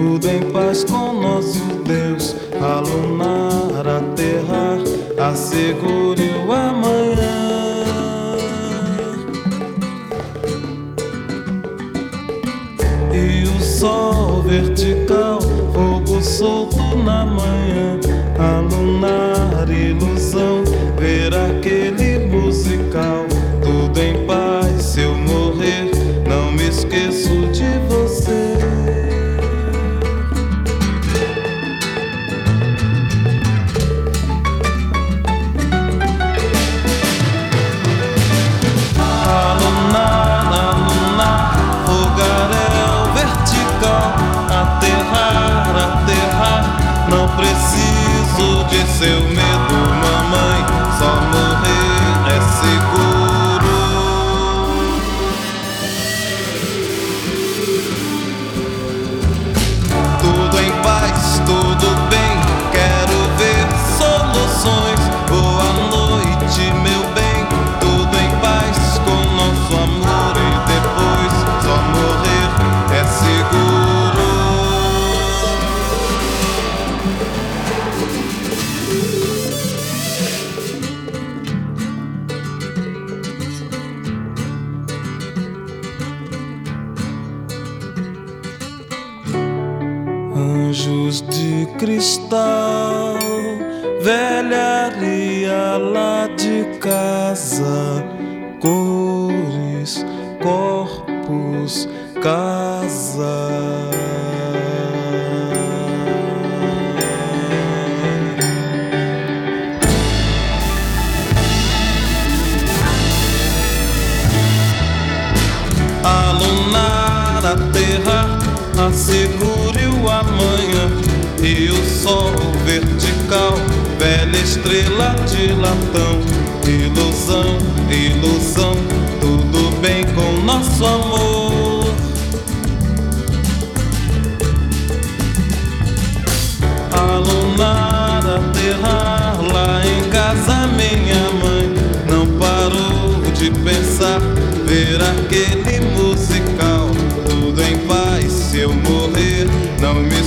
tudo em paz com nosso Deus. Alunar a terra, assegure o amanhã. E o sol vertical, fogo solto na manhã. Alunar ilusão, ver aquele musical. Tudo em paz, se eu morrer, não me esqueço de você. Alunar, alunar, fogaréu vertical. Aterrar, não preciso de seu medo, mamãe. Só morrer é seguro. Tudo em paz, tudo bem, quero ver soluções. Boa noite, meu bem, tudo em paz com nosso amor. E depois só morrer é seguro. Anjos de cristal, velharia lá de casa, cores, corpos, casa. Alunar a terra, assegure o amanhã. E o sol vertical, velha estrela de latão. Ilusão, ilusão, tudo bem com nosso amor. Alunar a terra, lá em casa minha mãe não parou de pensar, ver aquele musical. Tudo em paz, se eu morrer, não me